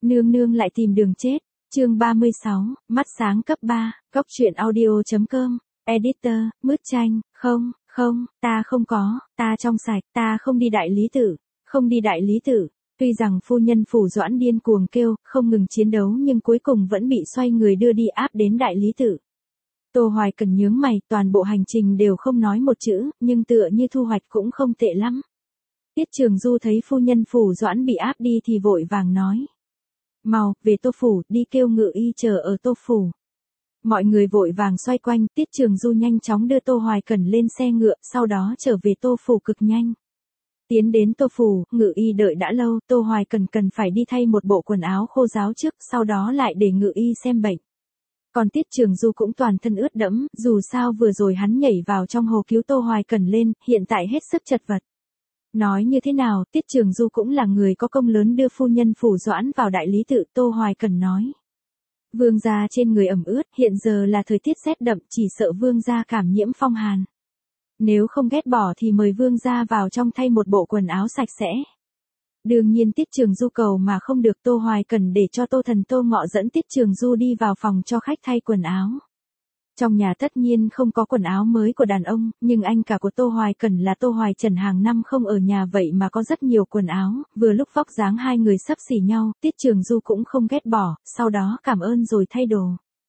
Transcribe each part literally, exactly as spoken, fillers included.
Nương nương lại tìm đường chết. Chương ba mươi sáu, mắt sáng cấp ba, góc truyện audio.com, editor, mứt chanh, không, không, ta không có, ta trong sạch, ta không đi đại lý tự, không đi đại lý tự. Tuy rằng phu nhân Phủ Doãn điên cuồng kêu, không ngừng chiến đấu nhưng cuối cùng vẫn bị xoay người đưa đi áp đến đại lý tự. Tô Hoài Cần nhướng mày, toàn bộ hành trình đều không nói một chữ, nhưng tựa như thu hoạch cũng không tệ lắm. Tiết Trường Du thấy phu nhân Phủ Doãn bị áp đi thì vội vàng nói. Mau, về Tô Phủ, đi kêu ngự y chờ ở Tô Phủ. Mọi người vội vàng xoay quanh, Tiết Trường Du nhanh chóng đưa Tô Hoài Cần lên xe ngựa, sau đó trở về Tô Phủ cực nhanh. Tiến đến Tô Phủ, ngự y đợi đã lâu, Tô Hoài Cần cần phải đi thay một bộ quần áo khô ráo trước, sau đó lại để ngự y xem bệnh. Còn Tiết Trường Du cũng toàn thân ướt đẫm, dù sao vừa rồi hắn nhảy vào trong hồ cứu Tô Hoài Cần lên, hiện tại hết sức chật vật. Nói như thế nào, Tiết Trường Du cũng là người có công lớn đưa phu nhân Phủ Doãn vào đại lý tự, Tô Hoài Cần nói. Vương gia trên người ẩm ướt, hiện giờ là thời tiết rét đậm, chỉ sợ vương gia cảm nhiễm phong hàn. Nếu không ghét bỏ thì mời vương gia vào trong thay một bộ quần áo sạch sẽ. Đương nhiên Tiết Trường Du cầu mà không được, Tô Hoài Cần để cho Tô Thần Tô Ngọ dẫn Tiết Trường Du đi vào phòng cho khách thay quần áo. Trong nhà tất nhiên không có quần áo mới của đàn ông, nhưng anh cả của Tô Hoài Cần là Tô Hoài Trần hàng năm không ở nhà vậy mà có rất nhiều quần áo, vừa lúc vóc dáng hai người xấp xỉ nhau, Tiết Trường Du cũng không ghét bỏ, sau đó cảm ơn rồi thay đồ.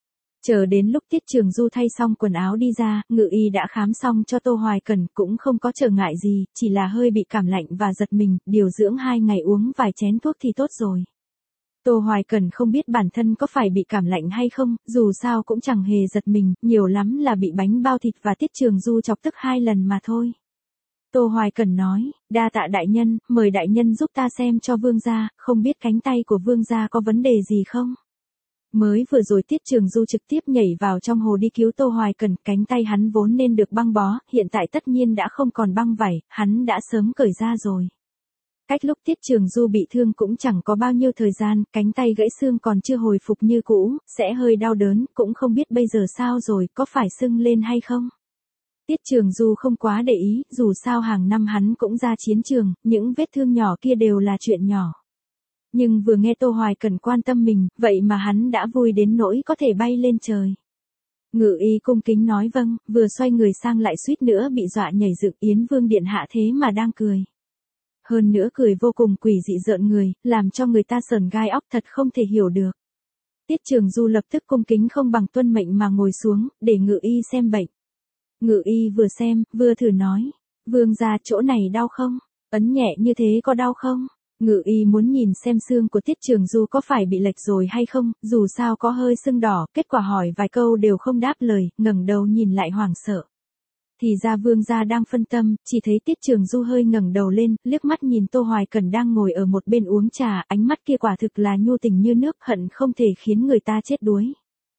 Chờ đến lúc Tiết Trường Du thay xong quần áo đi ra, ngự y đã khám xong cho Tô Hoài Cần, cũng không có trở ngại gì, chỉ là hơi bị cảm lạnh và giật mình, điều dưỡng hai ngày uống vài chén thuốc thì tốt rồi. Tô Hoài Cần không biết bản thân có phải bị cảm lạnh hay không, dù sao cũng chẳng hề giật mình, nhiều lắm là bị bánh bao thịt và Tiết Trường Du chọc tức hai lần mà thôi. Tô Hoài Cần nói, đa tạ đại nhân, mời đại nhân giúp ta xem cho vương gia, không biết cánh tay của vương gia có vấn đề gì không? Mới vừa rồi Tiết Trường Du trực tiếp nhảy vào trong hồ đi cứu Tô Hoài Cần, cánh tay hắn vốn nên được băng bó, hiện tại tất nhiên đã không còn băng vảy, hắn đã sớm cởi ra rồi. Cách lúc Tiết Trường Du bị thương cũng chẳng có bao nhiêu thời gian, cánh tay gãy xương còn chưa hồi phục như cũ, sẽ hơi đau đớn, cũng không biết bây giờ sao rồi, có phải sưng lên hay không. Tiết Trường Du không quá để ý, dù sao hàng năm hắn cũng ra chiến trường, những vết thương nhỏ kia đều là chuyện nhỏ. Nhưng vừa nghe Tô Hoài Cần quan tâm mình, vậy mà hắn đã vui đến nỗi có thể bay lên trời. Ngự y cung kính nói vâng, vừa xoay người sang lại suýt nữa bị dọa nhảy dựng, Yến Vương điện hạ thế mà đang cười. Hơn nữa cười vô cùng quỷ dị rợn người, làm cho người ta sởn gai óc, thật không thể hiểu được. Tiết Trường Du lập tức cung kính không bằng tuân mệnh mà ngồi xuống, để ngự y xem bệnh. Ngự y vừa xem, vừa thử nói, vương gia chỗ này đau không? Ấn nhẹ như thế có đau không? Ngự y muốn nhìn xem xương của Tiết Trường Du có phải bị lệch rồi hay không, dù sao có hơi sưng đỏ, kết quả hỏi vài câu đều không đáp lời, ngẩng đầu nhìn lại hoảng sợ. Thì ra vương gia đang phân tâm, chỉ thấy Tiết Trường Du hơi ngẩng đầu lên, liếc mắt nhìn Tô Hoài Cần đang ngồi ở một bên uống trà, ánh mắt kia quả thực là nhu tình như nước, hận không thể khiến người ta chết đuối.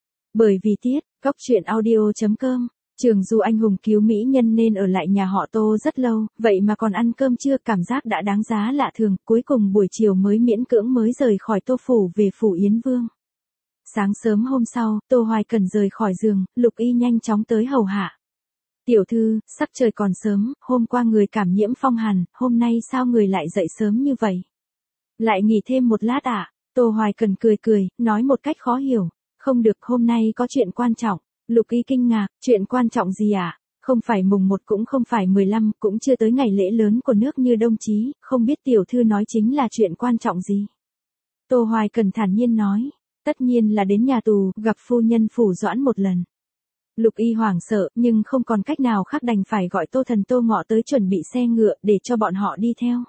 Bởi vì Tiết, góc truyện audio.com, Trường Du anh hùng cứu mỹ nhân nên ở lại nhà họ Tô rất lâu, vậy mà còn ăn cơm trưa, cảm giác đã đáng giá lạ thường, cuối cùng buổi chiều mới miễn cưỡng mới rời khỏi Tô Phủ về Phủ Yến Vương. Sáng sớm hôm sau, Tô Hoài Cần rời khỏi giường, Lục Y nhanh chóng tới hầu hạ. Tiểu thư, sắc trời còn sớm, hôm qua người cảm nhiễm phong hàn, hôm nay sao người lại dậy sớm như vậy? Lại nghỉ thêm một lát ạ? À? Tô Hoài Cần cười cười, nói một cách khó hiểu. Không được, hôm nay có chuyện quan trọng. Lục Y kinh ngạc, chuyện quan trọng gì ạ? À? Không phải mùng một cũng không phải mười lăm, cũng chưa tới ngày lễ lớn của nước như Đông Chí, không biết tiểu thư nói chính là chuyện quan trọng gì? Tô Hoài Cần thản nhiên nói, tất nhiên là đến nhà tù, gặp phu nhân Phủ Doãn một lần. Lục Y hoảng sợ, nhưng không còn cách nào khác đành phải gọi Tô Thần Tô Ngọ tới chuẩn bị xe ngựa để cho bọn họ đi theo.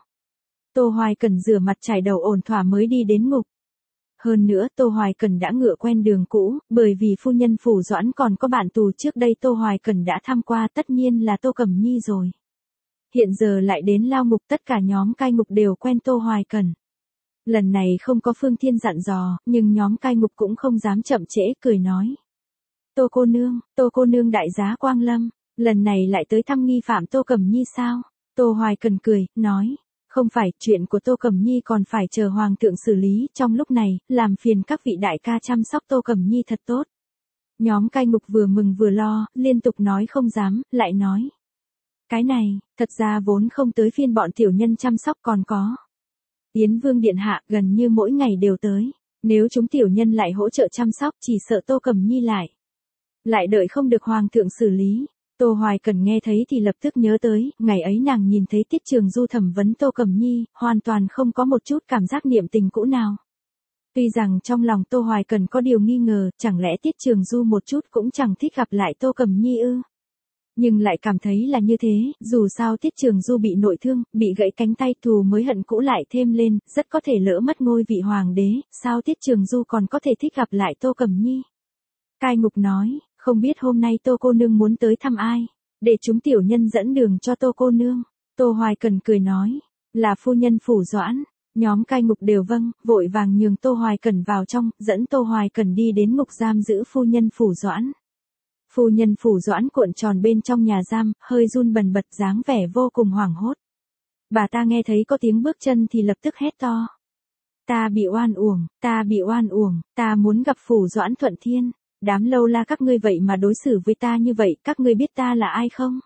Tô Hoài Cần rửa mặt chải đầu ổn thỏa mới đi đến ngục. Hơn nữa Tô Hoài Cần đã ngựa quen đường cũ, bởi vì phu nhân Phủ Doãn còn có bạn tù trước đây Tô Hoài Cần đã tham qua, tất nhiên là Tô Cẩm Nhi rồi. Hiện giờ lại đến lao ngục, tất cả nhóm cai ngục đều quen Tô Hoài Cần. Lần này không có Phương Thiên dặn dò, nhưng nhóm cai ngục cũng không dám chậm trễ, cười nói. Tô cô nương, Tô cô nương đại giá quang lâm, lần này lại tới thăm nghi phạm Tô Cẩm Nhi sao? Tô Hoài Cần cười, nói, không phải, chuyện của Tô Cẩm Nhi còn phải chờ hoàng thượng xử lý, trong lúc này, làm phiền các vị đại ca chăm sóc Tô Cẩm Nhi thật tốt. Nhóm cai ngục vừa mừng vừa lo, liên tục nói không dám, lại nói. Cái này, thật ra vốn không tới phiên bọn tiểu nhân chăm sóc còn có. Yến Vương điện hạ gần như mỗi ngày đều tới. Nếu chúng tiểu nhân lại hỗ trợ chăm sóc, chỉ sợ Tô Cẩm Nhi lại. Lại đợi không được hoàng thượng xử lý. Tô Hoài Cần nghe thấy thì lập tức nhớ tới, ngày ấy nàng nhìn thấy Tiết Trường Du thẩm vấn Tô Cẩm Nhi, hoàn toàn không có một chút cảm giác niệm tình cũ nào. Tuy rằng trong lòng Tô Hoài Cần có điều nghi ngờ, chẳng lẽ Tiết Trường Du một chút cũng chẳng thích gặp lại Tô Cẩm Nhi ư? Nhưng lại cảm thấy là như thế, dù sao Tiết Trường Du bị nội thương, bị gãy cánh tay, thù mới hận cũ lại thêm lên, rất có thể lỡ mất ngôi vị hoàng đế, sao Tiết Trường Du còn có thể thích gặp lại Tô Cẩm Nhi? Cai Ngục nói, không biết hôm nay Tô cô nương muốn tới thăm ai, để chúng tiểu nhân dẫn đường cho Tô cô nương. Tô Hoài Cần cười nói, là phu nhân Phủ Doãn. Nhóm Cai Ngục đều vâng, vội vàng nhường Tô Hoài Cần vào trong, dẫn Tô Hoài Cần đi đến ngục giam giữ phu nhân Phủ Doãn. Phu nhân Phủ Doãn cuộn tròn bên trong nhà giam, hơi run bần bật, dáng vẻ vô cùng hoảng hốt. Bà ta nghe thấy có tiếng bước chân thì lập tức hét to. Ta bị oan uổng, ta bị oan uổng, ta muốn gặp Phủ Doãn Thuận Thiên. Đám lâu la các ngươi vậy mà đối xử với ta như vậy, các ngươi biết ta là ai không?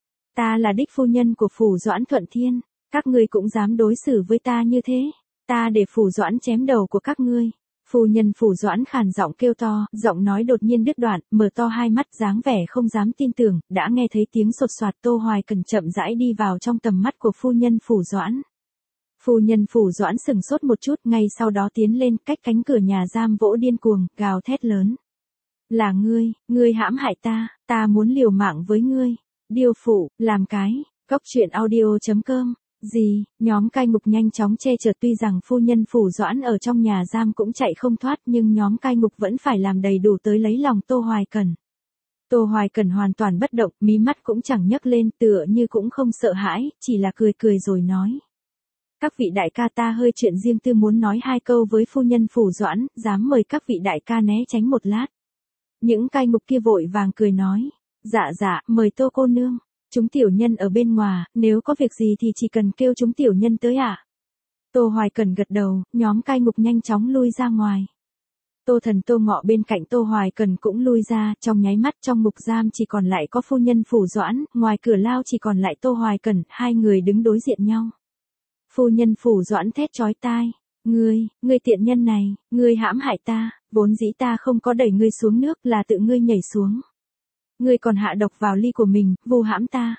Ta là đích phu nhân của Phủ Doãn Thuận Thiên, các ngươi cũng dám đối xử với ta như thế, ta để Phủ Doãn chém đầu của các ngươi. Phu nhân Phủ Doãn khàn giọng kêu to, giọng nói đột nhiên đứt đoạn, mở to hai mắt dáng vẻ không dám tin tưởng, đã nghe thấy tiếng sột soạt. Tô Hoài Cần chậm rãi đi vào trong tầm mắt của phu nhân Phủ Doãn. Phu nhân Phủ Doãn sừng sốt một chút, ngay sau đó tiến lên, cách cánh cửa nhà giam vỗ điên cuồng, gào thét lớn. Là ngươi, ngươi hãm hại ta, ta muốn liều mạng với ngươi. Điêu phụ, làm cái, cốc truyện audio chấm com. Gì, nhóm Cai Ngục nhanh chóng che chở, tuy rằng phu nhân Phủ Doãn ở trong nhà giam cũng chạy không thoát, nhưng nhóm Cai Ngục vẫn phải làm đầy đủ tới lấy lòng Tô Hoài Cần. Tô Hoài Cần hoàn toàn bất động, mí mắt cũng chẳng nhấc lên, tựa như cũng không sợ hãi, chỉ là cười cười rồi nói. Các vị đại ca, ta hơi chuyện riêng tư muốn nói hai câu với phu nhân Phủ Doãn, dám mời các vị đại ca né tránh một lát. Những Cai Ngục kia vội vàng cười nói, dạ dạ, mời Tô cô nương, chúng tiểu nhân ở bên ngoài, nếu có việc gì thì chỉ cần kêu chúng tiểu nhân tới ạ. À? Tô Hoài Cần gật đầu, nhóm Cai Ngục nhanh chóng lui ra ngoài. Tô Thần Tô Ngọ bên cạnh Tô Hoài Cần cũng lui ra, trong nháy mắt trong ngục giam chỉ còn lại có phu nhân Phủ Doãn, ngoài cửa lao chỉ còn lại Tô Hoài Cần, hai người đứng đối diện nhau. Phu nhân Phủ Doãn thét chói tai. Ngươi, ngươi tiện nhân này, ngươi hãm hại ta, vốn dĩ ta không có đẩy ngươi xuống nước, là tự ngươi nhảy xuống. Ngươi còn hạ độc vào ly của mình, vu hãm ta.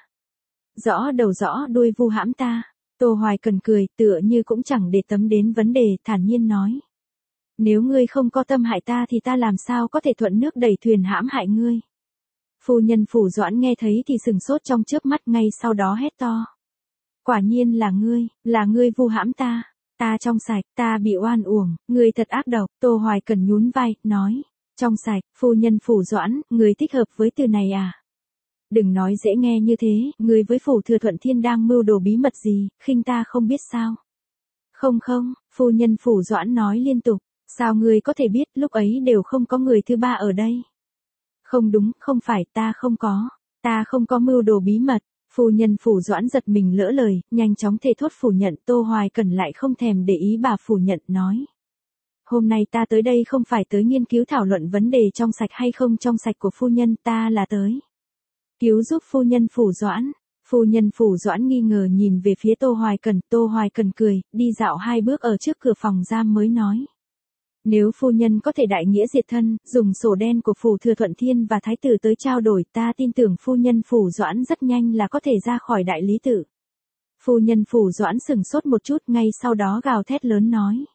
Rõ đầu rõ đuôi vu hãm ta. Tô Hoài Cần cười, tựa như cũng chẳng để tâm đến vấn đề, thản nhiên nói. Nếu ngươi không có tâm hại ta thì ta làm sao có thể thuận nước đẩy thuyền hãm hại ngươi. Phu nhân Phủ Doãn nghe thấy thì sừng sốt trong chớp mắt, ngay sau đó hét to. Quả nhiên là ngươi, là ngươi vu hãm ta. Ta trong sạch, ta bị oan uổng, người thật ác độc. Tô Hoài Cần nhún vai, nói. Trong sạch, phu nhân Phủ Doãn, người thích hợp với từ này à? Đừng nói dễ nghe như thế, người với Phủ Thừa Thuận Thiên đang mưu đồ bí mật gì, khinh ta không biết sao? Không không, phu nhân Phủ Doãn nói liên tục. Sao ngươi có thể biết, lúc ấy đều không có người thứ ba ở đây? Không đúng, không phải, ta không có. Ta không có mưu đồ bí mật. Phu nhân Phủ Doãn giật mình lỡ lời, nhanh chóng thề thốt phủ nhận. Tô Hoài Cần lại không thèm để ý bà phủ nhận, nói. Hôm nay ta tới đây không phải tới nghiên cứu thảo luận vấn đề trong sạch hay không trong sạch của phu nhân, ta là tới cứu giúp phu nhân Phủ Doãn. Phu nhân Phủ Doãn nghi ngờ nhìn về phía Tô Hoài Cần, Tô Hoài Cần cười, đi dạo hai bước ở trước cửa phòng giam mới nói. Nếu phu nhân có thể đại nghĩa diệt thân, dùng sổ đen của Phủ Thừa Thuận Thiên và Thái tử tới trao đổi, ta tin tưởng phu nhân Phủ Doãn rất nhanh là có thể ra khỏi đại lý tự. Phu nhân Phủ Doãn sừng sốt một chút, ngay sau đó gào thét lớn nói.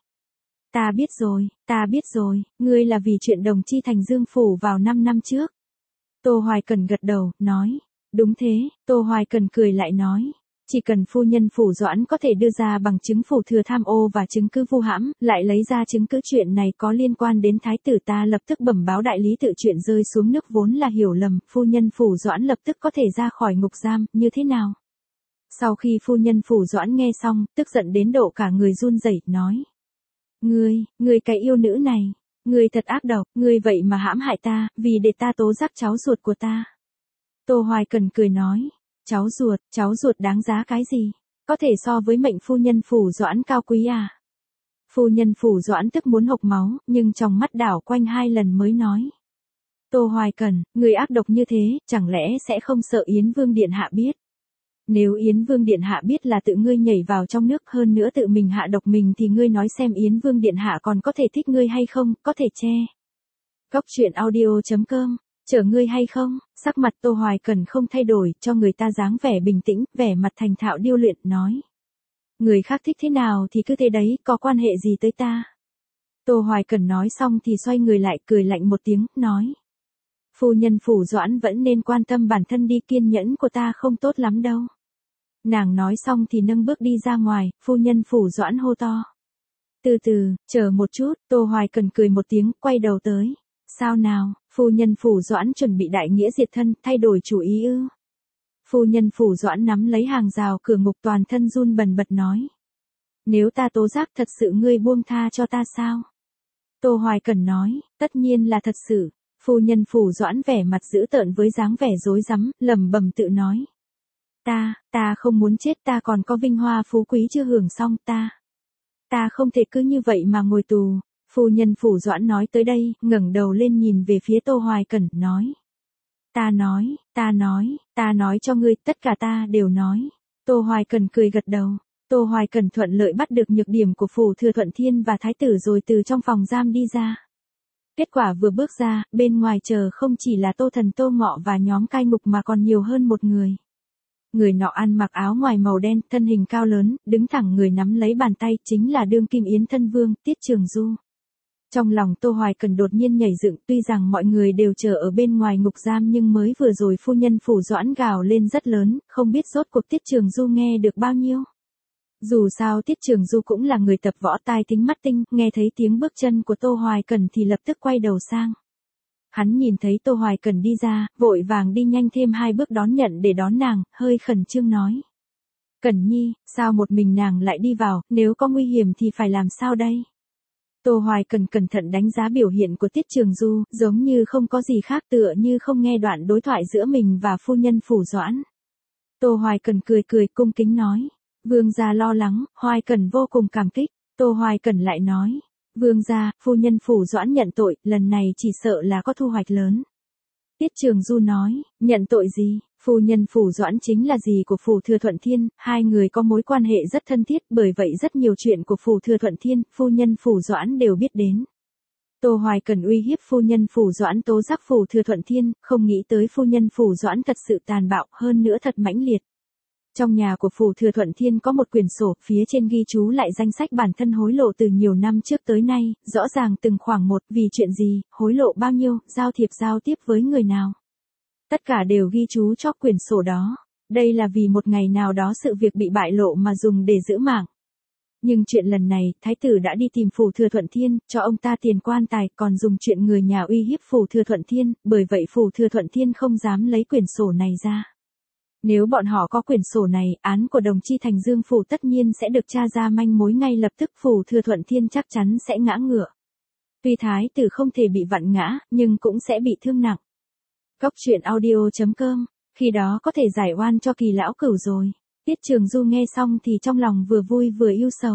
Ta biết rồi, ta biết rồi, ngươi là vì chuyện đồng chi thành Dương Phủ vào năm năm trước. Tô Hoài Cần gật đầu, nói. Đúng thế. Tô Hoài Cần cười lại nói. Chỉ cần phu nhân Phủ Doãn có thể đưa ra bằng chứng Phủ Thừa tham ô và chứng cứ vu hãm, lại lấy ra chứng cứ chuyện này có liên quan đến Thái tử, ta lập tức bẩm báo đại lý tự chuyện rơi xuống nước vốn là hiểu lầm, phu nhân Phủ Doãn lập tức có thể ra khỏi ngục giam, như thế nào? Sau khi phu nhân Phủ Doãn nghe xong, tức giận đến độ cả người run rẩy, nói. Ngươi, ngươi cái yêu nữ này, ngươi thật ác độc, ngươi vậy mà hãm hại ta, vì để ta tố giác cháu ruột của ta. Tô Hoài Cần cười nói. Cháu ruột, cháu ruột đáng giá cái gì? Có thể so với mệnh phu nhân Phủ Doãn cao quý à? Phu nhân Phủ Doãn tức muốn hộc máu, nhưng trong mắt đảo quanh hai lần mới nói. Tô Hoài Cần, người ác độc như thế, chẳng lẽ sẽ không sợ Yến Vương điện hạ biết? Nếu Yến Vương Điện Hạ biết là tự ngươi nhảy vào trong nước hơn nữa tự mình hạ độc mình thì ngươi nói xem Yến Vương Điện Hạ còn có thể thích ngươi hay không, có thể che. Cốc truyện audio.com, chở ngươi hay không, sắc mặt Tô Hoài Cần không thay đổi, cho người ta dáng vẻ bình tĩnh, vẻ mặt thành thạo điêu luyện, nói. Người khác thích thế nào thì cứ thế đấy, có quan hệ gì tới ta. Tô Hoài Cần nói xong thì xoay người lại, cười lạnh một tiếng, nói. Phu nhân Phủ Doãn vẫn nên quan tâm bản thân đi, kiên nhẫn của ta không tốt lắm đâu. Nàng nói xong thì nâng bước đi ra ngoài, phu nhân Phủ Doãn hô to. Từ từ, chờ một chút, Tô Hoài Cần cười một tiếng, quay đầu tới. Sao nào, phu nhân Phủ Doãn chuẩn bị đại nghĩa diệt thân, thay đổi chủ ý ư? Phu nhân Phủ Doãn nắm lấy hàng rào cửa ngục, toàn thân run bần bật nói. Nếu ta tố giác thật sự ngươi buông tha cho ta sao? Tô Hoài Cần nói, tất nhiên là thật sự. Phu nhân Phủ Doãn vẻ mặt dữ tợn với dáng vẻ rối rắm, lẩm bẩm tự nói. Ta, ta không muốn chết, ta còn có vinh hoa phú quý chưa hưởng xong, ta. Ta không thể cứ như vậy mà ngồi tù. Phu nhân Phủ Doãn nói tới đây, ngẩng đầu lên nhìn về phía Tô Hoài Cần, nói. Ta nói, ta nói, ta nói cho ngươi, tất cả ta đều nói. Tô Hoài Cần cười gật đầu. Tô Hoài Cần thuận lợi bắt được nhược điểm của Phủ Thừa Thuận Thiên và Thái tử rồi từ trong phòng giam đi ra. Kết quả vừa bước ra, bên ngoài chờ không chỉ là Tô Thần Tô Ngọ và nhóm cai ngục mà còn nhiều hơn một người. Người nọ ăn mặc áo ngoài màu đen, thân hình cao lớn, đứng thẳng người nắm lấy bàn tay, chính là đương kim Yến Thân Vương, Tiết Trường Du. Trong lòng Tô Hoài Cần đột nhiên nhảy dựng, tuy rằng mọi người đều chờ ở bên ngoài ngục giam nhưng mới vừa rồi phu nhân Phủ Doãn gào lên rất lớn, không biết rốt cuộc Tiết Trường Du nghe được bao nhiêu. Dù sao Tiết Trường Du cũng là người tập võ tai tính mắt tinh, nghe thấy tiếng bước chân của Tô Hoài Cần thì lập tức quay đầu sang. Hắn nhìn thấy Tô Hoài Cần đi ra, vội vàng đi nhanh thêm hai bước đón nhận để đón nàng, hơi khẩn trương nói. Cần Nhi, sao một mình nàng lại đi vào, nếu có nguy hiểm thì phải làm sao đây? Tô Hoài Cần cẩn thận đánh giá biểu hiện của Tiết Trường Du, giống như không có gì khác, tựa như không nghe đoạn đối thoại giữa mình và phu nhân Phủ Doãn. Tô Hoài Cần cười cười cung kính nói. Vương gia lo lắng, Hoài Cần vô cùng cảm kích. Tô Hoài Cần lại nói. Vương gia, phu nhân Phủ Doãn nhận tội, lần này chỉ sợ là có thu hoạch lớn. Tiết Trường Du nói, nhận tội gì? Phu nhân Phủ Doãn chính là dì của Phủ Thừa Thuận Thiên, hai người có mối quan hệ rất thân thiết, bởi vậy rất nhiều chuyện của Phủ Thừa Thuận Thiên, phu nhân Phủ Doãn đều biết đến. Tô Hoài Cần uy hiếp phu nhân Phủ Doãn tố giác Phủ Thừa Thuận Thiên, không nghĩ tới phu nhân Phủ Doãn thật sự tàn bạo, hơn nữa thật mãnh liệt. Trong nhà của Phủ Thừa Thuận Thiên có một quyển sổ, phía trên ghi chú lại danh sách bản thân hối lộ từ nhiều năm trước tới nay, rõ ràng từng khoảng một, vì chuyện gì, hối lộ bao nhiêu, giao thiệp giao tiếp với người nào. Tất cả đều ghi chú cho quyển sổ đó. Đây là vì một ngày nào đó sự việc bị bại lộ mà dùng để giữ mạng. Nhưng chuyện lần này, Thái tử đã đi tìm Phủ Thừa Thuận Thiên, cho ông ta tiền quan tài, còn dùng chuyện người nhà uy hiếp Phủ Thừa Thuận Thiên, bởi vậy Phủ Thừa Thuận Thiên không dám lấy quyển sổ này ra. Nếu bọn họ có quyển sổ này, án của đồng chi Thành Dương Phủ tất nhiên sẽ được tra ra manh mối ngay lập tức, Phủ Thừa Thuận Thiên chắc chắn sẽ ngã ngựa. Tuy Thái tử không thể bị vặn ngã, nhưng cũng sẽ bị thương nặng. Cốc truyện audio.com, khi đó có thể giải oan cho Kỳ lão cửu rồi. Tiết Trường Du nghe xong thì trong lòng vừa vui vừa ưu sầu.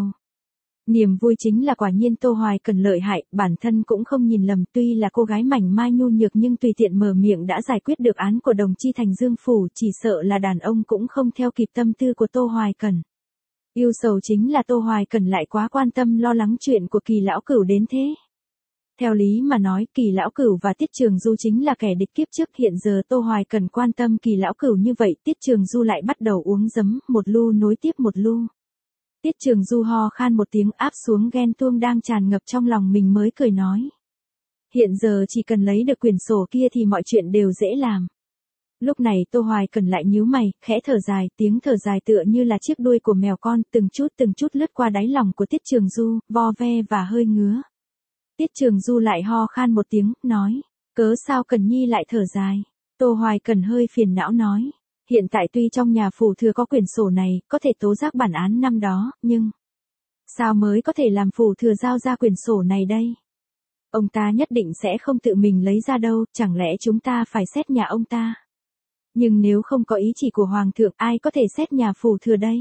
Niềm vui chính là quả nhiên Tô Hoài Cần lợi hại, bản thân cũng không nhìn lầm, tuy là cô gái mảnh mai nhu nhược nhưng tùy tiện mở miệng đã giải quyết được án của đồng chi Thành Dương Phủ, chỉ sợ là đàn ông cũng không theo kịp tâm tư của Tô Hoài Cần. Ưu sầu chính là Tô Hoài Cần lại quá quan tâm lo lắng chuyện của Kỳ lão cửu đến thế. Theo lý mà nói, Kỳ lão cửu và Tiết Trường Du chính là kẻ địch kiếp trước, hiện giờ Tô Hoài Cần quan tâm Kỳ lão cửu như vậy, Tiết Trường Du lại bắt đầu uống giấm, một lu nối tiếp một lu. Tiết Trường Du ho khan một tiếng, áp xuống ghen tuông đang tràn ngập trong lòng mình mới cười nói. Hiện giờ chỉ cần lấy được quyển sổ kia thì mọi chuyện đều dễ làm. Lúc này Tô Hoài Cần lại nhíu mày, khẽ thở dài, tiếng thở dài tựa như là chiếc đuôi của mèo con, từng chút từng chút lướt qua đáy lòng của Tiết Trường Du, vo ve và hơi ngứa. Tiết Trường Du lại ho khan một tiếng, nói, cớ sao Cần Nhi lại thở dài. Tô Hoài Cần hơi phiền não nói, hiện tại tuy trong nhà Phủ Thừa có quyển sổ này, có thể tố giác bản án năm đó, nhưng sao mới có thể làm Phủ Thừa giao ra quyển sổ này đây? Ông ta nhất định sẽ không tự mình lấy ra đâu, chẳng lẽ chúng ta phải xét nhà ông ta? Nhưng nếu không có ý chỉ của Hoàng thượng, ai có thể xét nhà Phủ Thừa đây?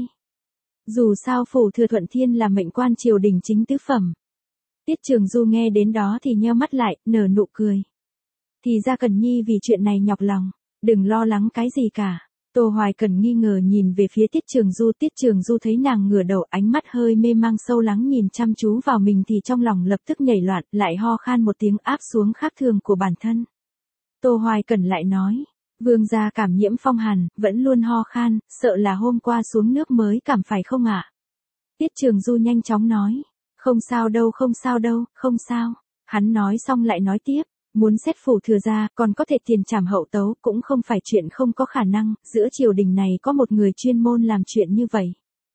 Dù sao Phủ Thừa Thuận Thiên là mệnh quan triều đình chính tứ phẩm. Tiết Trường Du nghe đến đó thì nheo mắt lại, nở nụ cười. Thì ra Cần Nhi vì chuyện này nhọc lòng, đừng lo lắng cái gì cả. Tô Hoài Cần nghi ngờ nhìn về phía Tiết Trường Du, Tiết Trường Du thấy nàng ngửa đầu, ánh mắt hơi mê mang sâu lắng nhìn chăm chú vào mình thì trong lòng lập tức nhảy loạn, lại ho khan một tiếng áp xuống khác thường của bản thân. Tô Hoài Cần lại nói, vương gia cảm nhiễm phong hàn, vẫn luôn ho khan, sợ là hôm qua xuống nước mới cảm phải không ạ? Tiết Trường Du nhanh chóng nói, không sao đâu không sao đâu, không sao. Hắn nói xong lại nói tiếp, muốn xét phủ thừa gia, còn có thể tiền trảm hậu tấu, cũng không phải chuyện không có khả năng, giữa triều đình này có một người chuyên môn làm chuyện như vậy.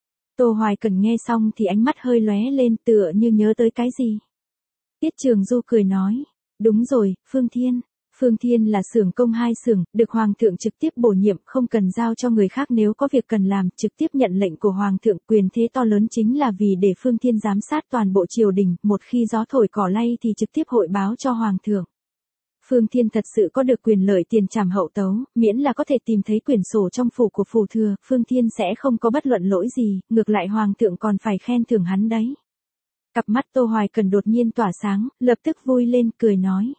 Tô Hoài Cần nghe xong thì ánh mắt hơi lóe lên tựa như nhớ tới cái gì. Tiết Trường Du cười nói, đúng rồi, Phương Thiên. Phương Thiên là xưởng công hai xưởng, được Hoàng thượng trực tiếp bổ nhiệm, không cần giao cho người khác, nếu có việc cần làm, trực tiếp nhận lệnh của Hoàng thượng. Quyền thế to lớn chính là vì để Phương Thiên giám sát toàn bộ triều đình, một khi gió thổi cỏ lay thì trực tiếp hội báo cho Hoàng thượng. Phương Thiên thật sự có được quyền lợi tiền trảm hậu tấu, miễn là có thể tìm thấy quyển sổ trong phủ của phủ thừa, Phương Thiên sẽ không có bất luận lỗi gì, ngược lại Hoàng thượng còn phải khen thưởng hắn đấy. Cặp mắt Tô Hoài Cần đột nhiên tỏa sáng, lập tức vui lên cười nói.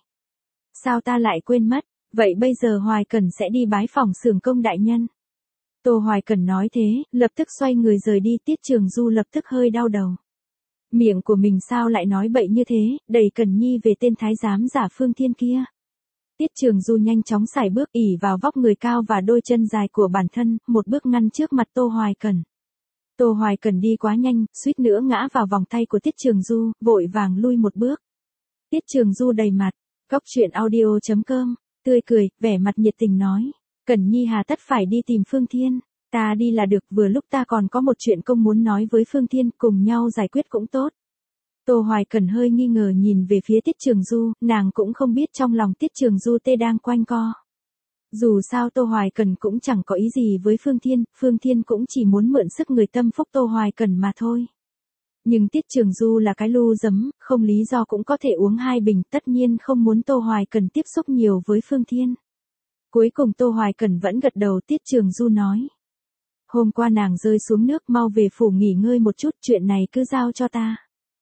Sao ta lại quên mất, vậy bây giờ Hoài Cần sẽ đi bái phỏng xưởng công đại nhân. Tô Hoài Cần nói thế, lập tức xoay người rời đi, Tiết Trường Du lập tức hơi đau đầu. Miệng của mình sao lại nói bậy như thế, đẩy Cần Nhi về tên thái giám giả Phương Thiên kia. Tiết Trường Du nhanh chóng sải bước ỉ vào vóc người cao và đôi chân dài của bản thân, một bước ngăn trước mặt Tô Hoài Cần. Tô Hoài Cần đi quá nhanh, suýt nữa ngã vào vòng tay của Tiết Trường Du, vội vàng lui một bước. Tiết Trường Du đầy mặt, Cóc truyện audio chấm com, tươi cười, vẻ mặt nhiệt tình nói, Cần Nhi hà tất phải đi tìm Phương Thiên, ta đi là được, vừa lúc ta còn có một chuyện công muốn nói với Phương Thiên, cùng nhau giải quyết cũng tốt. Tô Hoài Cần hơi nghi ngờ nhìn về phía Tiết Trường Du, nàng cũng không biết trong lòng Tiết Trường Du tê đang quanh co. Dù sao Tô Hoài Cần cũng chẳng có ý gì với Phương Thiên, Phương Thiên cũng chỉ muốn mượn sức người tâm phúc Tô Hoài Cần mà thôi. Nhưng Tiết Trường Du là cái lu giấm, không lý do cũng có thể uống hai bình, tất nhiên không muốn Tô Hoài Cần tiếp xúc nhiều với Phương Thiên. Cuối cùng Tô Hoài Cần vẫn gật đầu, Tiết Trường Du nói. Hôm qua nàng rơi xuống nước, mau về phủ nghỉ ngơi một chút, chuyện này cứ giao cho ta.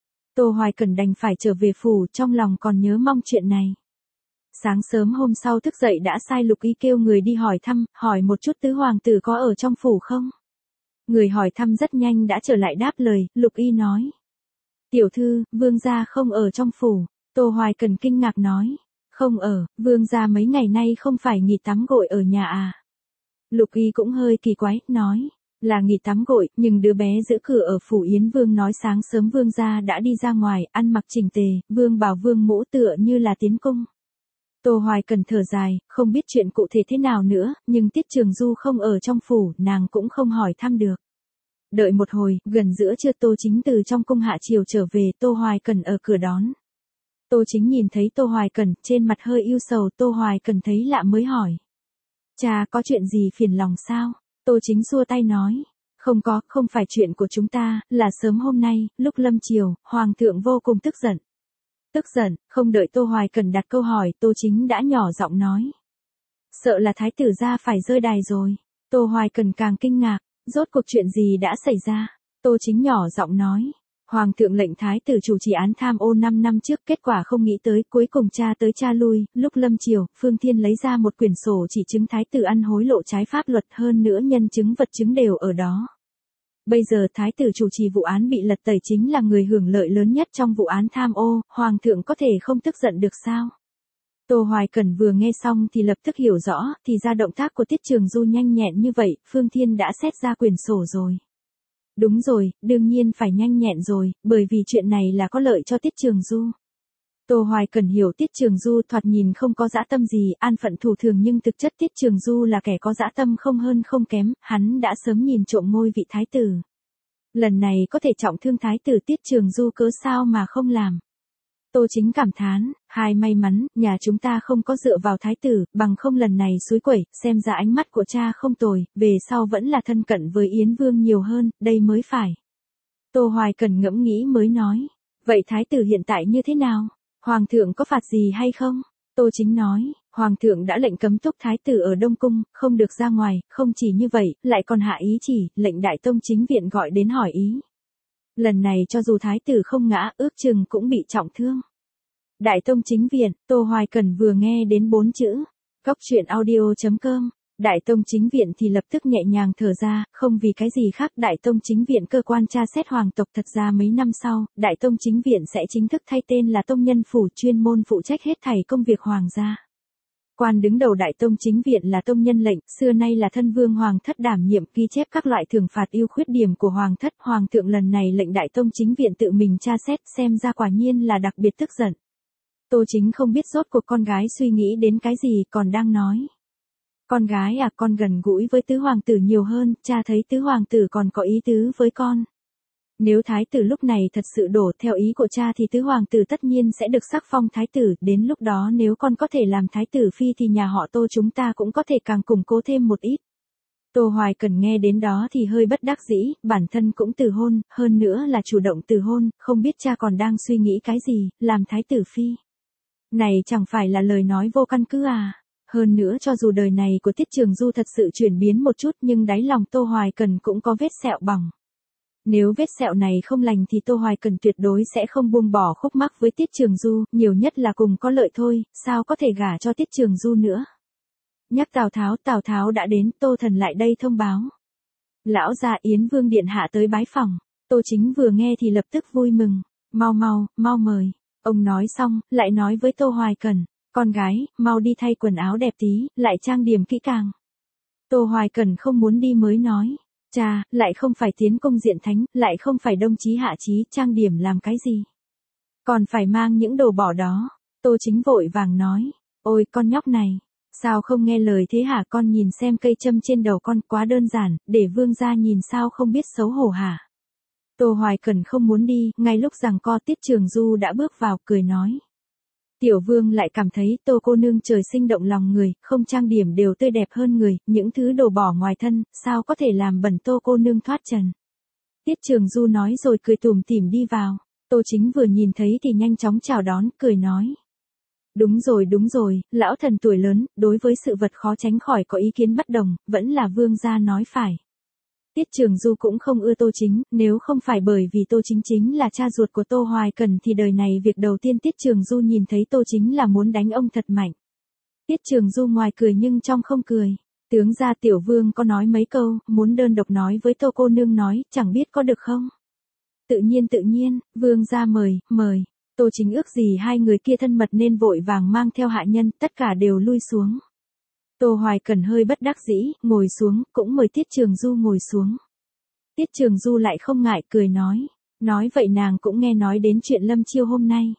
Tô Hoài Cần đành phải trở về phủ, trong lòng còn nhớ mong chuyện này. Sáng sớm hôm sau thức dậy đã sai Lục Y kêu người đi hỏi thăm, hỏi một chút tứ hoàng tử có ở trong phủ không. Người hỏi thăm rất nhanh đã trở lại đáp lời, Lục Y nói. Tiểu thư, vương gia không ở trong phủ. Tô Hoài Cần kinh ngạc nói. Không ở, vương gia mấy ngày nay không phải nghỉ tắm gội ở nhà à. Lục Y cũng hơi kỳ quái, nói. Là nghỉ tắm gội, nhưng đứa bé giữ cửa ở phủ Yến Vương nói sáng sớm vương gia đã đi ra ngoài, ăn mặc chỉnh tề, vương bảo vương mũ tựa như là tiến cung. Tô Hoài Cần thở dài, không biết chuyện cụ thể thế nào nữa, nhưng Tiết Trường Du không ở trong phủ, nàng cũng không hỏi thăm được. Đợi một hồi, gần giữa trưa Tô Chính từ trong cung hạ triều trở về, Tô Hoài Cần ở cửa đón. Tô Chính nhìn thấy Tô Hoài Cần, trên mặt hơi ưu sầu, Tô Hoài Cần thấy lạ mới hỏi. Cha, có chuyện gì phiền lòng sao? Tô Chính xua tay nói. Không có, không phải chuyện của chúng ta, là sớm hôm nay, lúc lâm chiều, Hoàng thượng vô cùng tức giận. Tức giận, không đợi Tô Hoài Cần đặt câu hỏi, Tô Chính đã nhỏ giọng nói. Sợ là thái tử gia phải rơi đài rồi. Tô Hoài Cần càng kinh ngạc, rốt cuộc chuyện gì đã xảy ra? Tô Chính nhỏ giọng nói. Hoàng thượng lệnh thái tử chủ trì án tham ô năm năm trước, kết quả không nghĩ tới, cuối cùng cha tới cha lui, lúc lâm chiều, Phương Thiên lấy ra một quyển sổ chỉ chứng thái tử ăn hối lộ trái pháp luật, hơn nữa nhân chứng vật chứng đều ở đó. Bây giờ thái tử chủ trì vụ án bị lật tẩy, chính là người hưởng lợi lớn nhất trong vụ án tham ô, Hoàng thượng có thể không tức giận được sao? Tô Hoài Cần vừa nghe xong thì lập tức hiểu rõ, thì ra động tác của Tiết Trường Du nhanh nhẹn như vậy, Phương Thiên đã xét ra quyển sổ rồi. Đúng rồi, đương nhiên phải nhanh nhẹn rồi, bởi vì chuyện này là có lợi cho Tiết Trường Du. Tô Hoài Cần hiểu Tiết Trường Du thoạt nhìn không có dã tâm gì, an phận thủ thường, nhưng thực chất Tiết Trường Du là kẻ có dã tâm không hơn không kém, hắn đã sớm nhìn trộm ngôi vị thái tử. Lần này có thể trọng thương thái tử, Tiết Trường Du cớ sao mà không làm. Tô Chính cảm thán, hai may mắn, nhà chúng ta không có dựa vào thái tử, bằng không lần này xúi quẩy, xem ra ánh mắt của cha không tồi, về sau vẫn là thân cận với Yến Vương nhiều hơn, đây mới phải. Tô Hoài Cần ngẫm nghĩ mới nói, vậy thái tử hiện tại như thế nào? Hoàng thượng có phạt gì hay không? Tô Chính nói, Hoàng thượng đã lệnh cấm túc thái tử ở Đông Cung, không được ra ngoài, không chỉ như vậy, lại còn hạ ý chỉ, lệnh Đại Tông Chính Viện gọi đến hỏi ý. Lần này cho dù thái tử không ngã, ước chừng cũng bị trọng thương. Đại Tông Chính Viện, Tô Hoài Cần vừa nghe đến bốn chữ. Cóc truyện audio chấm com Đại Tông Chính Viện thì lập tức nhẹ nhàng thở ra, không vì cái gì khác. Đại Tông Chính Viện cơ quan tra xét hoàng tộc. Thật ra mấy năm sau, Đại Tông Chính Viện sẽ chính thức thay tên là Tông Nhân Phủ, chuyên môn phụ trách hết thảy công việc hoàng gia. Quan đứng đầu Đại Tông Chính Viện là Tông Nhân Lệnh, xưa nay là thân vương hoàng thất đảm nhiệm ghi chép các loại thưởng phạt ưu khuyết điểm của hoàng thất. Hoàng thượng lần này lệnh Đại Tông Chính Viện tự mình tra xét, xem ra quả nhiên là đặc biệt tức giận. Tô Chính không biết rốt cuộc con gái suy nghĩ đến cái gì, còn đang nói. Con gái à, con gần gũi với tứ hoàng tử nhiều hơn, cha thấy tứ hoàng tử còn có ý tứ với con. Nếu thái tử lúc này thật sự đổ theo ý của cha thì tứ hoàng tử tất nhiên sẽ được sắc phong thái tử, đến lúc đó nếu con có thể làm thái tử phi thì nhà họ Tô chúng ta cũng có thể càng củng cố thêm một ít. Tô Hoài Cần nghe đến đó thì hơi bất đắc dĩ, bản thân cũng từ hôn, hơn nữa là chủ động từ hôn, không biết cha còn đang suy nghĩ cái gì, làm thái tử phi. Này chẳng phải là lời nói vô căn cứ à? Hơn nữa cho dù đời này của Tiết Trường Du thật sự chuyển biến một chút nhưng đáy lòng Tô Hoài Cần cũng có vết sẹo bỏng. Nếu vết sẹo này không lành thì Tô Hoài Cần tuyệt đối sẽ không buông bỏ khúc mắc với Tiết Trường Du, nhiều nhất là cùng có lợi thôi, sao có thể gả cho Tiết Trường Du nữa. Nhắc Tào Tháo, Tào Tháo đã đến, Tô Thần lại đây thông báo. Lão gia Yến Vương điện hạ tới bái phòng, Tô Chính vừa nghe thì lập tức vui mừng, mau mau, mau mời. Ông nói xong, lại nói với Tô Hoài Cần, con gái, mau đi thay quần áo đẹp tí, lại trang điểm kỹ càng. Tô Hoài Cần không muốn đi mới nói, cha, lại không phải tiến công diện thánh, lại không phải đồng chí hạ chí, trang điểm làm cái gì. Còn phải mang những đồ bỏ đó. Tô Chính vội vàng nói, ôi con nhóc này, sao không nghe lời thế hả, con nhìn xem cây châm trên đầu con quá đơn giản, để vương gia nhìn sao không biết xấu hổ hả. Tô Hoài Cần không muốn đi, ngay lúc giằng co Tiết Trường Du đã bước vào, cười nói. Tiểu vương lại cảm thấy Tô cô nương trời sinh động lòng người, không trang điểm đều tươi đẹp hơn người, những thứ đồ bỏ ngoài thân, sao có thể làm bẩn Tô cô nương thoát trần. Tiết Trường Du nói rồi cười tủm tỉm đi vào, Tô Chính vừa nhìn thấy thì nhanh chóng chào đón, cười nói. Đúng rồi đúng rồi, lão thần tuổi lớn, đối với sự vật khó tránh khỏi có ý kiến bất đồng, vẫn là vương gia nói phải. Tiết Trường Du cũng không ưa Tô Chính, nếu không phải bởi vì Tô Chính chính là cha ruột của Tô Hoài Cần thì đời này việc đầu tiên Tiết Trường Du nhìn thấy Tô Chính là muốn đánh ông thật mạnh. Tiết Trường Du ngoài cười nhưng trong không cười. Tướng gia tiểu vương có nói mấy câu, muốn đơn độc nói với Tô cô nương nói, chẳng biết có được không? Tự nhiên tự nhiên, vương gia mời, mời. Tô Chính ước gì hai người kia thân mật nên vội vàng mang theo hạ nhân, tất cả đều lui xuống. Tô Hoài Cần hơi bất đắc dĩ, ngồi xuống, cũng mời Tiết Trường Du ngồi xuống. Tiết Trường Du lại không ngại, cười nói. Nói vậy nàng cũng nghe nói đến chuyện Lâm Chiêu hôm nay.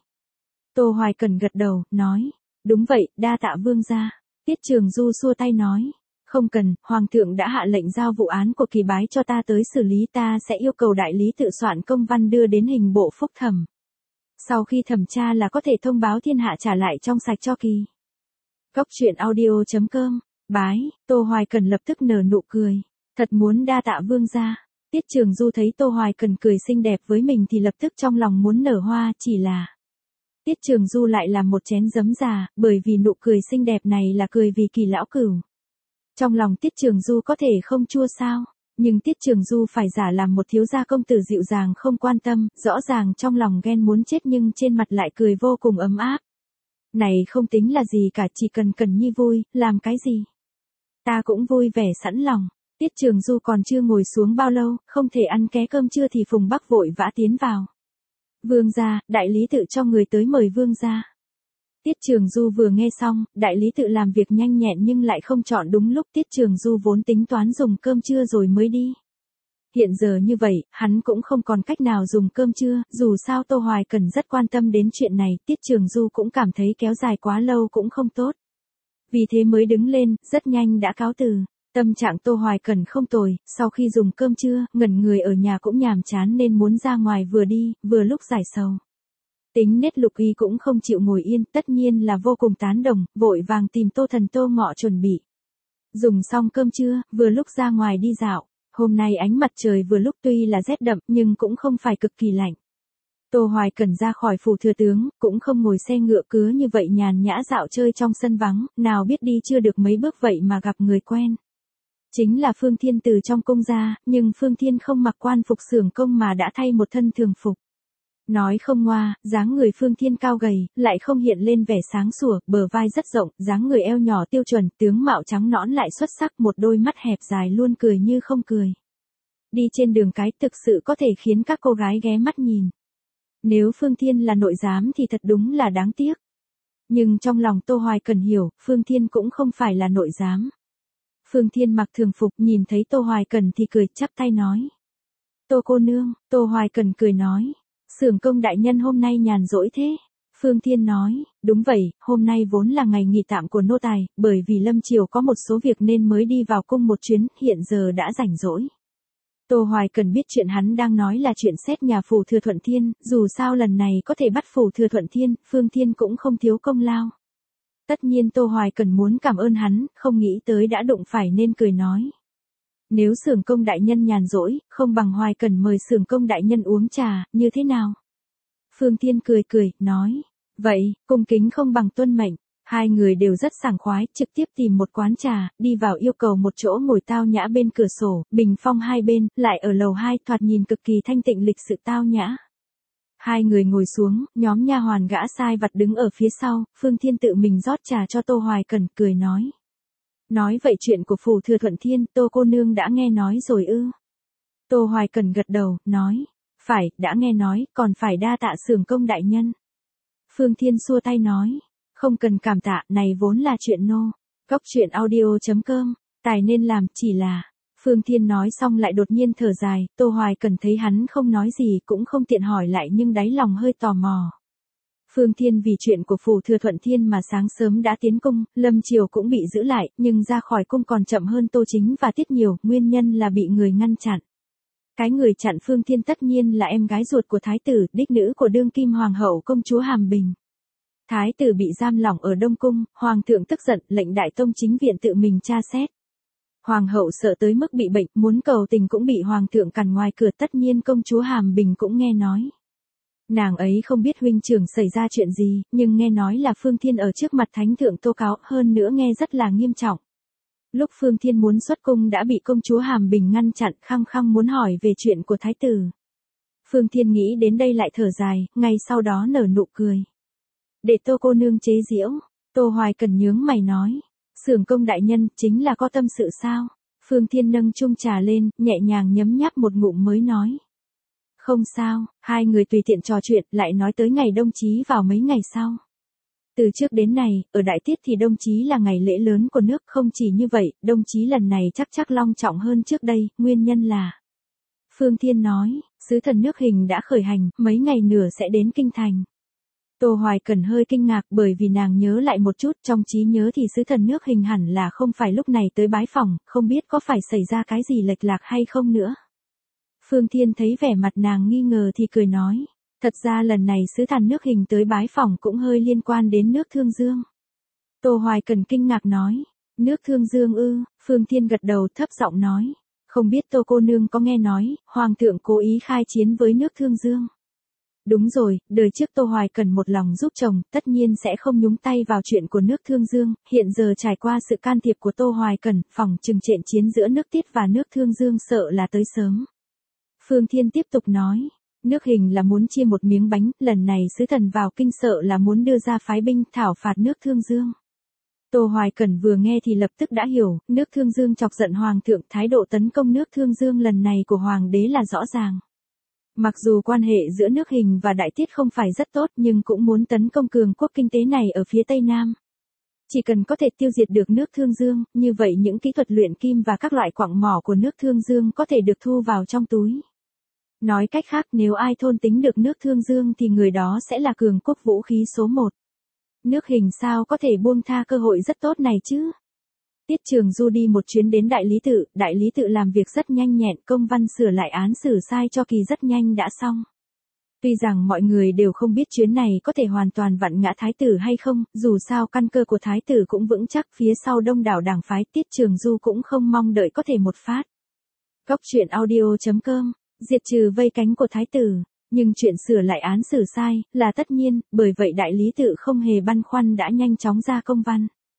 Tô Hoài Cần gật đầu, nói. Đúng vậy, đa tạ vương gia. Tiết Trường Du xua tay nói. Không cần, Hoàng thượng đã hạ lệnh giao vụ án của Kỳ Bái cho ta tới xử lý, ta sẽ yêu cầu đại lý tự soạn công văn đưa đến hình bộ phúc thẩm. Sau khi thẩm tra là có thể thông báo thiên hạ trả lại trong sạch cho Kỳ. Góc truyện audio chấm com, bái, Tô Hoài Cần lập tức nở nụ cười. Thật muốn đa tạ vương gia. Tiết Trường Du thấy Tô Hoài Cần cười xinh đẹp với mình thì lập tức trong lòng muốn nở hoa, chỉ là. Tiết Trường Du lại làm một chén giấm già, bởi vì nụ cười xinh đẹp này là cười vì Kỳ lão cửu. Trong lòng Tiết Trường Du có thể không chua sao, nhưng Tiết Trường Du phải giả làm một thiếu gia công tử dịu dàng không quan tâm, rõ ràng trong lòng ghen muốn chết nhưng trên mặt lại cười vô cùng ấm áp. Này không tính là gì cả, chỉ cần Cần Nhi vui, làm cái gì? Ta cũng vui vẻ sẵn lòng. Tiết Trường Du còn chưa ngồi xuống bao lâu, không thể ăn ké cơm trưa thì Phùng Bắc vội vã tiến vào. Vương gia, đại lý tự cho người tới mời vương gia. Tiết Trường Du vừa nghe xong, đại lý tự làm việc nhanh nhẹn nhưng lại không chọn đúng lúc. Tiết Trường Du vốn tính toán dùng cơm trưa rồi mới đi. Hiện giờ như vậy, hắn cũng không còn cách nào dùng cơm trưa, dù sao Tô Hoài Cần rất quan tâm đến chuyện này, Tiết Trường Du cũng cảm thấy kéo dài quá lâu cũng không tốt. Vì thế mới đứng lên, rất nhanh đã cáo từ. Tâm trạng Tô Hoài Cần không tồi, sau khi dùng cơm trưa, ngẩn người ở nhà cũng nhàm chán nên muốn ra ngoài vừa đi, vừa lúc giải sầu. Tính nết Lục Y cũng không chịu ngồi yên, tất nhiên là vô cùng tán đồng, vội vàng tìm Tô Thần Tô Ngọ chuẩn bị. Dùng xong cơm trưa, vừa lúc ra ngoài đi dạo. Hôm nay ánh mặt trời vừa lúc tuy là rét đậm nhưng cũng không phải cực kỳ lạnh. Tô Hoài Cần ra khỏi phủ thừa tướng, cũng không ngồi xe ngựa cứ như vậy nhàn nhã dạo chơi trong sân vắng, nào biết đi chưa được mấy bước vậy mà gặp người quen. Chính là Phương Thiên từ trong cung ra, nhưng Phương Thiên không mặc quan phục xưởng công mà đã thay một thân thường phục. Nói không ngoa, dáng người Phương Thiên cao gầy, lại không hiện lên vẻ sáng sủa, bờ vai rất rộng, dáng người eo nhỏ tiêu chuẩn, tướng mạo trắng nõn lại xuất sắc, một đôi mắt hẹp dài luôn cười như không cười. Đi trên đường cái thực sự có thể khiến các cô gái ghé mắt nhìn. Nếu Phương Thiên là nội giám thì thật đúng là đáng tiếc. Nhưng trong lòng Tô Hoài Cần hiểu, Phương Thiên cũng không phải là nội giám. Phương Thiên mặc thường phục, nhìn thấy Tô Hoài Cần thì cười, chắp tay nói. Tô cô nương. Tô Hoài Cần cười nói. Xưởng công đại nhân hôm nay nhàn rỗi thế. Phương Thiên nói, đúng vậy, hôm nay vốn là ngày nghỉ tạm của nô tài, bởi vì Lâm Triều có một số việc nên mới đi vào cung một chuyến, hiện giờ đã rảnh rỗi. Tô Hoài Cần biết chuyện hắn đang nói là chuyện xét nhà Phủ Thừa Thuận Thiên, dù sao lần này có thể bắt Phủ Thừa Thuận Thiên, Phương Thiên cũng không thiếu công lao. Tất nhiên Tô Hoài Cần muốn cảm ơn hắn, không nghĩ tới đã đụng phải nên cười nói. Nếu xưởng công đại nhân nhàn rỗi, không bằng Hoài Cần mời xưởng công đại nhân uống trà, như thế nào? Phương Thiên cười cười, nói. Vậy, cung kính không bằng tuân mệnh. Hai người đều rất sảng khoái, trực tiếp tìm một quán trà, đi vào yêu cầu một chỗ ngồi tao nhã bên cửa sổ, bình phong hai bên, lại ở lầu hai, thoạt nhìn cực kỳ thanh tịnh lịch sự tao nhã. Hai người ngồi xuống, nhóm nha hoàn gã sai vặt đứng ở phía sau, Phương Thiên tự mình rót trà cho Tô Hoài Cần, cười nói. Nói vậy chuyện của Phủ Thừa Thuận Thiên, Tô cô nương đã nghe nói rồi ư? Tô Hoài Cần gật đầu, nói. Phải, đã nghe nói, còn phải đa tạ xưởng công đại nhân. Phương Thiên xua tay nói. Không cần cảm tạ, này vốn là chuyện nô. Góc truyện audio.com, tài nên làm, chỉ là. Phương Thiên nói xong lại đột nhiên thở dài, Tô Hoài Cần thấy hắn không nói gì cũng không tiện hỏi lại nhưng đáy lòng hơi tò mò. Phương Thiên vì chuyện của Phủ Thừa Thuận Thiên mà sáng sớm đã tiến cung, Lâm Triều cũng bị giữ lại, nhưng ra khỏi cung còn chậm hơn Tô Chính và Tiết nhiều, nguyên nhân là bị người ngăn chặn. Cái người chặn Phương Thiên tất nhiên là em gái ruột của thái tử, đích nữ của đương kim hoàng hậu công chúa Hàm Bình. Thái tử bị giam lỏng ở Đông Cung, hoàng thượng tức giận, lệnh Đại Tông chính viện tự mình tra xét. Hoàng hậu sợ tới mức bị bệnh, muốn cầu tình cũng bị hoàng thượng cản ngoài cửa, tất nhiên công chúa Hàm Bình cũng nghe nói. Nàng ấy không biết huynh trưởng xảy ra chuyện gì, nhưng nghe nói là Phương Thiên ở trước mặt thánh thượng tố cáo, hơn nữa nghe rất là nghiêm trọng. Lúc Phương Thiên muốn xuất cung đã bị công chúa Hàm Bình ngăn chặn, khăng khăng muốn hỏi về chuyện của thái tử. Phương Thiên nghĩ đến đây lại thở dài, ngay sau đó nở nụ cười. Để Tô cô nương chế giễu, Tô Hoài Cần nhướng mày nói. Xưởng công đại nhân, chính là có tâm sự sao? Phương Thiên nâng chung trà lên, nhẹ nhàng nhấm nháp một ngụm mới nói. Không sao, hai người tùy tiện trò chuyện, lại nói tới ngày đông chí vào mấy ngày sau. Từ trước đến nay, ở Đại Tiết thì đông chí là ngày lễ lớn của nước, không chỉ như vậy, đông chí lần này chắc chắc long trọng hơn trước đây, nguyên nhân là. Phương Thiên nói, sứ thần nước Hình đã khởi hành, mấy ngày nữa sẽ đến kinh thành. Tô Hoài Cần hơi kinh ngạc bởi vì nàng nhớ lại một chút, trong trí nhớ thì sứ thần nước Hình hẳn là không phải lúc này tới bái phỏng, không biết có phải xảy ra cái gì lệch lạc hay không nữa. Phương Thiên thấy vẻ mặt nàng nghi ngờ thì cười nói, thật ra lần này sứ thần nước Hình tới bái phỏng cũng hơi liên quan đến nước Thương Dương. Tô Hoài Cần kinh ngạc nói, nước Thương Dương ư? Phương Thiên gật đầu thấp giọng nói, không biết Tô cô nương có nghe nói, hoàng thượng cố ý khai chiến với nước Thương Dương. Đúng rồi, đời trước Tô Hoài Cần một lòng giúp chồng, tất nhiên sẽ không nhúng tay vào chuyện của nước Thương Dương, hiện giờ trải qua sự can thiệp của Tô Hoài Cần, phòng trừng trện chiến giữa nước Tiết và nước Thương Dương sợ là tới sớm. Phương Thiên tiếp tục nói, nước Hình là muốn chia một miếng bánh, lần này sứ thần vào kinh sợ là muốn đưa ra phái binh thảo phạt nước Thương Dương. Tô Hoài Cần vừa nghe thì lập tức đã hiểu, nước Thương Dương chọc giận hoàng thượng, thái độ tấn công nước Thương Dương lần này của hoàng đế là rõ ràng. Mặc dù quan hệ giữa nước Hình và Đại Tiết không phải rất tốt nhưng cũng muốn tấn công cường quốc kinh tế này ở phía Tây Nam. Chỉ cần có thể tiêu diệt được nước Thương Dương, như vậy những kỹ thuật luyện kim và các loại quặng mỏ của nước Thương Dương có thể được thu vào trong túi. Nói cách khác, nếu ai thôn tính được nước Thương Dương thì người đó sẽ là cường quốc vũ khí số một. Nước Hình sao có thể buông tha cơ hội rất tốt này chứ? Tiết Trường Du đi một chuyến đến Đại Lý Tự, Đại Lý Tự làm việc rất nhanh nhẹn, công văn sửa lại án xử sai cho kỳ rất nhanh đã xong. Tuy rằng mọi người đều không biết chuyến này có thể hoàn toàn vặn ngã thái tử hay không, dù sao căn cơ của thái tử cũng vững chắc, phía sau đông đảo đảng phái, Tiết Trường Du cũng không mong đợi có thể một phát. Góc truyện audio.com, diệt trừ vây cánh của thái tử, nhưng chuyện sửa lại án xử sai là tất nhiên, bởi vậy Đại Lý Tự không hề băn khoăn đã nhanh chóng ra công văn.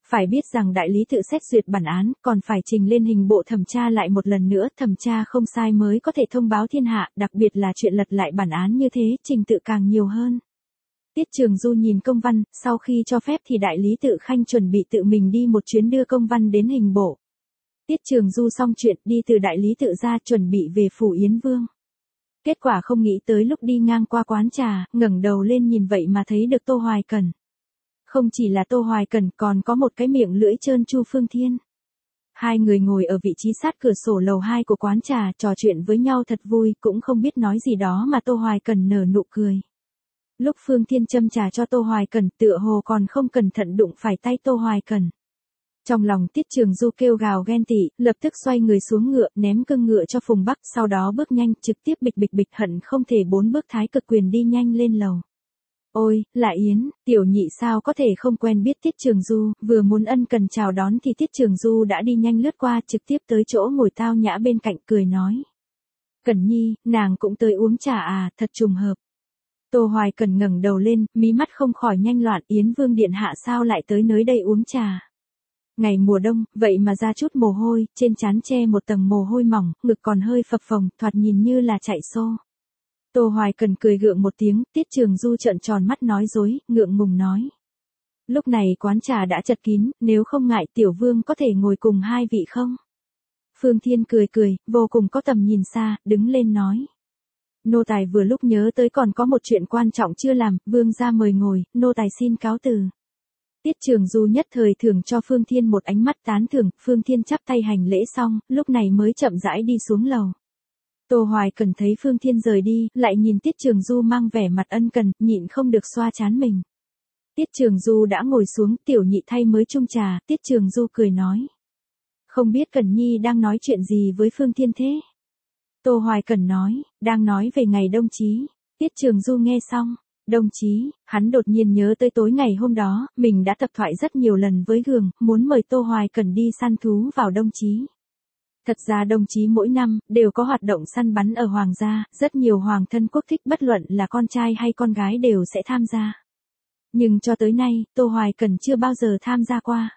Phải biết rằng đại lý tự xét duyệt bản án, còn phải trình lên hình bộ thẩm tra lại một lần nữa, thẩm tra không sai mới có thể thông báo thiên hạ, đặc biệt là chuyện lật lại bản án như thế, trình tự càng nhiều hơn. Tiết Trường Du nhìn công văn, sau khi cho phép thì đại lý tự Khanh chuẩn bị tự mình đi một chuyến đưa công văn đến hình bộ. Tiết Trường Du xong chuyện đi từ đại lý tự ra chuẩn bị về phủ Yến Vương. Kết quả không nghĩ tới lúc đi ngang qua quán trà, ngẩng đầu lên nhìn vậy mà thấy được Tô Hoài Cẩn. Không chỉ là Tô Hoài Cẩn còn có một cái miệng lưỡi trơn tru Phương Thiên. Hai người ngồi ở vị trí sát cửa sổ lầu hai của quán trà trò chuyện với nhau thật vui, cũng không biết nói gì đó mà Tô Hoài Cẩn nở nụ cười. Lúc Phương Thiên châm trà cho Tô Hoài Cẩn tựa hồ còn không cẩn thận đụng phải tay Tô Hoài Cẩn. Trong lòng Tiết Trường Du kêu gào ghen tị, lập tức xoay người xuống ngựa, ném cương ngựa cho Phùng Bắc, sau đó bước nhanh, trực tiếp bịch bịch bịch hận không thể bốn bước thái cực quyền đi nhanh lên lầu. Ôi, là Yến, tiểu nhị sao có thể không quen biết Tiết Trường Du, vừa muốn ân cần chào đón thì Tiết Trường Du đã đi nhanh lướt qua trực tiếp tới chỗ ngồi tao nhã bên cạnh cười nói. Cẩn Nhi, nàng cũng tới uống trà à, thật trùng hợp. Tô Hoài Cẩn ngẩng đầu lên, mí mắt không khỏi nhanh loạn, Yến Vương điện hạ sao lại tới nơi đây uống trà. Ngày mùa đông, vậy mà ra chút mồ hôi, trên trán che một tầng mồ hôi mỏng, ngực còn hơi phập phồng, thoạt nhìn như là chạy xô. Tô Hoài Cẩn cười gượng một tiếng, Tiết Trường Du trợn tròn mắt nói dối, ngượng ngùng nói. Lúc này quán trà đã chật kín, nếu không ngại tiểu vương có thể ngồi cùng hai vị không? Phương Thiên cười cười, vô cùng có tầm nhìn xa, đứng lên nói. Nô tài vừa lúc nhớ tới còn có một chuyện quan trọng chưa làm, vương gia mời ngồi, nô tài xin cáo từ. Tiết Trường Du nhất thời thưởng cho Phương Thiên một ánh mắt tán thưởng, Phương Thiên chắp tay hành lễ xong, lúc này mới chậm rãi đi xuống lầu. Tô Hoài Cẩn thấy Phương Thiên rời đi, lại nhìn Tiết Trường Du mang vẻ mặt ân cần, nhịn không được xoa trán mình. Tiết Trường Du đã ngồi xuống, tiểu nhị thay mới chung trà, Tiết Trường Du cười nói. Không biết Cẩn Nhi đang nói chuyện gì với Phương Thiên thế? Tô Hoài Cẩn nói, đang nói về ngày đông chí. Tiết Trường Du nghe xong, đông chí, hắn đột nhiên nhớ tới tối ngày hôm đó, mình đã tập thoại rất nhiều lần với Gường, muốn mời Tô Hoài Cẩn đi săn thú vào đông chí. Thật ra đồng chí mỗi năm, đều có hoạt động săn bắn ở Hoàng gia, rất nhiều hoàng thân quốc thích bất luận là con trai hay con gái đều sẽ tham gia. Nhưng cho tới nay, Tô Hoài Cẩn chưa bao giờ tham gia qua.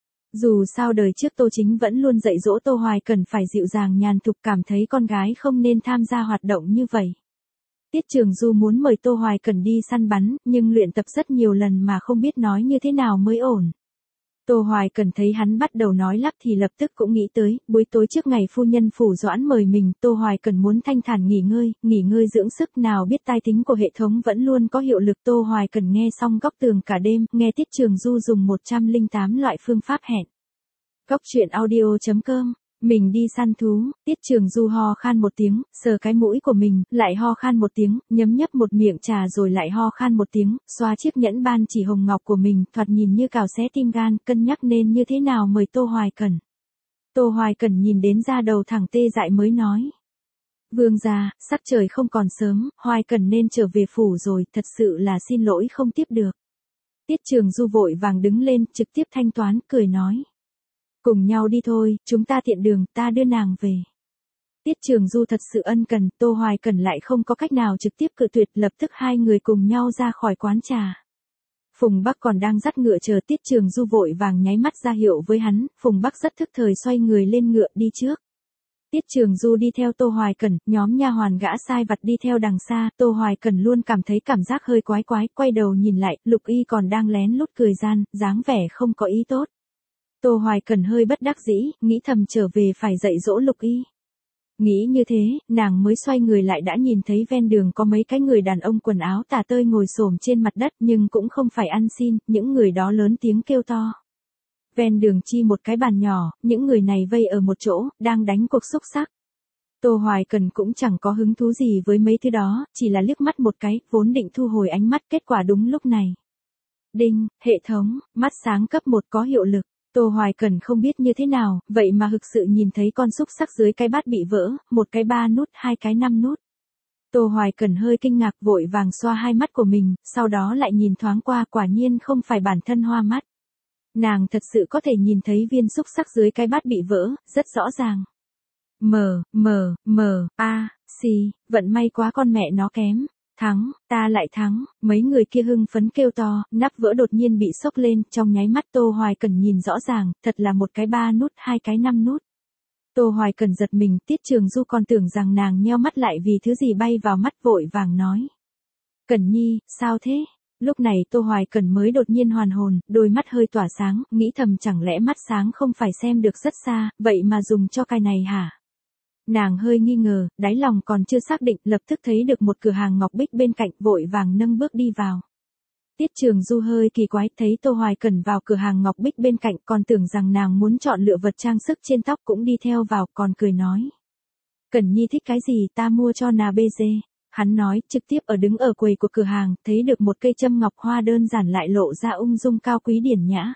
Dù sao đời trước Tô Chính vẫn luôn dạy dỗ Tô Hoài Cẩn phải dịu dàng nhàn thục, cảm thấy con gái không nên tham gia hoạt động như vậy. Tiết Trường Du muốn mời Tô Hoài Cẩn đi săn bắn, nhưng luyện tập rất nhiều lần mà không biết nói như thế nào mới ổn. Tô Hoài Cẩn thấy hắn bắt đầu nói lắp thì lập tức cũng nghĩ tới, buổi tối trước ngày phu nhân phủ doãn mời mình, Tô Hoài Cẩn muốn thanh thản nghỉ ngơi, nghỉ ngơi dưỡng sức, nào biết tai tính của hệ thống vẫn luôn có hiệu lực. Tô Hoài Cẩn nghe xong góc tường cả đêm, nghe Tiết Trường Du dùng một trăm lẻ tám loại phương pháp hẹn. Góc truyện audio chấm com. Mình đi săn thú, Tiết Trường Du ho khan một tiếng, sờ cái mũi của mình, lại ho khan một tiếng, nhấm nhấp một miệng trà rồi lại ho khan một tiếng, xoa chiếc nhẫn ban chỉ hồng ngọc của mình, thoạt nhìn như cào xé tim gan, cân nhắc nên như thế nào mời Tô Hoài Cẩn. Tô Hoài Cẩn nhìn đến da đầu thẳng tê dại mới nói. Vương gia, sắc trời không còn sớm, Hoài Cẩn nên trở về phủ rồi, thật sự là xin lỗi không tiếp được. Tiết Trường Du vội vàng đứng lên, trực tiếp thanh toán, cười nói. Cùng nhau đi thôi, chúng ta tiện đường, ta đưa nàng về. Tiết Trường Du thật sự ân cần, Tô Hoài Cẩn lại không có cách nào trực tiếp cự tuyệt, lập tức hai người cùng nhau ra khỏi quán trà. Phùng Bắc còn đang dắt ngựa chờ Tiết Trường Du vội vàng nháy mắt ra hiệu với hắn, Phùng Bắc rất thức thời xoay người lên ngựa đi trước. Tiết Trường Du đi theo Tô Hoài Cẩn, nhóm nha hoàn gã sai vặt đi theo đằng xa, Tô Hoài Cẩn luôn cảm thấy cảm giác hơi quái quái, quay đầu nhìn lại, Lục Y còn đang lén lút cười gian, dáng vẻ không có ý tốt. Tô Hoài Cẩn hơi bất đắc dĩ, nghĩ thầm trở về phải dạy dỗ Lục Y. Nghĩ như thế, nàng mới xoay người lại đã nhìn thấy ven đường có mấy cái người đàn ông quần áo tả tơi ngồi xổm trên mặt đất nhưng cũng không phải ăn xin, những người đó lớn tiếng kêu to. Ven đường chi một cái bàn nhỏ, những người này vây ở một chỗ, đang đánh cuộc xúc xắc. Tô Hoài Cẩn cũng chẳng có hứng thú gì với mấy thứ đó, chỉ là liếc mắt một cái, vốn định thu hồi ánh mắt, kết quả đúng lúc này. Đinh, hệ thống, mắt sáng cấp một có hiệu lực. Tô Hoài Cẩn không biết như thế nào, vậy mà thực sự nhìn thấy con xúc xắc dưới cái bát bị vỡ, một cái ba nút, hai cái năm nút. Tô Hoài Cẩn hơi kinh ngạc vội vàng xoa hai mắt của mình, sau đó lại nhìn thoáng qua, quả nhiên không phải bản thân hoa mắt. Nàng thật sự có thể nhìn thấy viên xúc xắc dưới cái bát bị vỡ, rất rõ ràng. Mờ, mờ, mờ, a, xì, vận may quá con mẹ nó kém. Thắng, ta lại thắng, mấy người kia hưng phấn kêu to, nắp vỡ đột nhiên bị xốc lên, trong nháy mắt Tô Hoài Cần nhìn rõ ràng, thật là một cái ba nút, hai cái năm nút. Tô Hoài Cần giật mình, Tiết Trường Du còn tưởng rằng nàng nheo mắt lại vì thứ gì bay vào mắt, vội vàng nói. Cần Nhi, sao thế? Lúc này Tô Hoài Cần mới đột nhiên hoàn hồn, đôi mắt hơi tỏa sáng, nghĩ thầm chẳng lẽ mắt sáng không phải xem được rất xa, vậy mà dùng cho cái này hả? Nàng hơi nghi ngờ, đáy lòng còn chưa xác định, lập tức thấy được một cửa hàng ngọc bích bên cạnh, vội vàng nâng bước đi vào. Tiết Trường Du hơi kỳ quái, thấy Tô Hoài Cần vào cửa hàng ngọc bích bên cạnh, còn tưởng rằng nàng muốn chọn lựa vật trang sức trên tóc, cũng đi theo vào, còn cười nói. Cần Nhi thích cái gì ta mua cho nà bê dê. Hắn nói, trực tiếp ở đứng ở quầy của cửa hàng, thấy được một cây châm ngọc hoa đơn giản lại lộ ra ung dung cao quý điển nhã.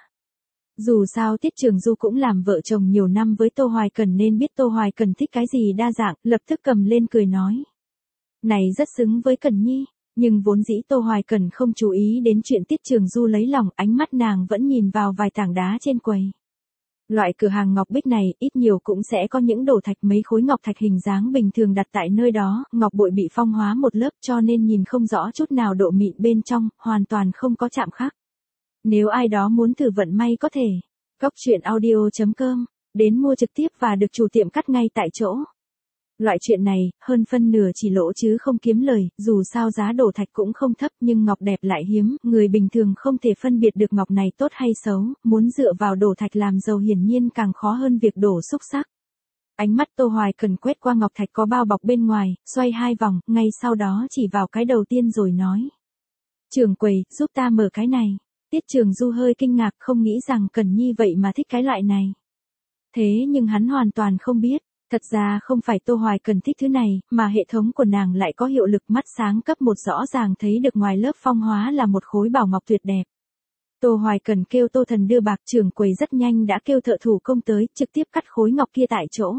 Dù sao Tiết Trường Du cũng làm vợ chồng nhiều năm với Tô Hoài Cần nên biết Tô Hoài Cần thích cái gì đa dạng, lập tức cầm lên cười nói. Này rất xứng với Cần Nhi, nhưng vốn dĩ Tô Hoài Cần không chú ý đến chuyện Tiết Trường Du lấy lòng, ánh mắt nàng vẫn nhìn vào vài tảng đá trên quầy. Loại cửa hàng ngọc bích này ít nhiều cũng sẽ có những đồ thạch, mấy khối ngọc thạch hình dáng bình thường đặt tại nơi đó, ngọc bội bị phong hóa một lớp cho nên nhìn không rõ chút nào độ mịn bên trong, hoàn toàn không có chạm khắc. Nếu ai đó muốn thử vận may có thể, Cóc Truyện Audio chấm com, đến mua trực tiếp và được chủ tiệm cắt ngay tại chỗ. Loại chuyện này, hơn phân nửa chỉ lỗ chứ không kiếm lời, dù sao giá đồ thạch cũng không thấp nhưng ngọc đẹp lại hiếm, người bình thường không thể phân biệt được ngọc này tốt hay xấu, muốn dựa vào đồ thạch làm giàu hiển nhiên càng khó hơn việc đổ xúc xắc. Ánh mắt Tô Hoài Cần quét qua ngọc thạch có bao bọc bên ngoài, xoay hai vòng, ngay sau đó chỉ vào cái đầu tiên rồi nói. Trưởng quầy, giúp ta mở cái này. Tiết Trường Du hơi kinh ngạc, không nghĩ rằng Cần Nhi vậy mà thích cái loại này. Thế nhưng hắn hoàn toàn không biết. Thật ra không phải Tô Hoài Cần thích thứ này, mà hệ thống của nàng lại có hiệu lực mắt sáng cấp một rõ ràng thấy được ngoài lớp phong hóa là một khối bảo ngọc tuyệt đẹp. Tô Hoài Cần kêu Tô Thần đưa bạc, trưởng quầy rất nhanh đã kêu thợ thủ công tới, trực tiếp cắt khối ngọc kia tại chỗ.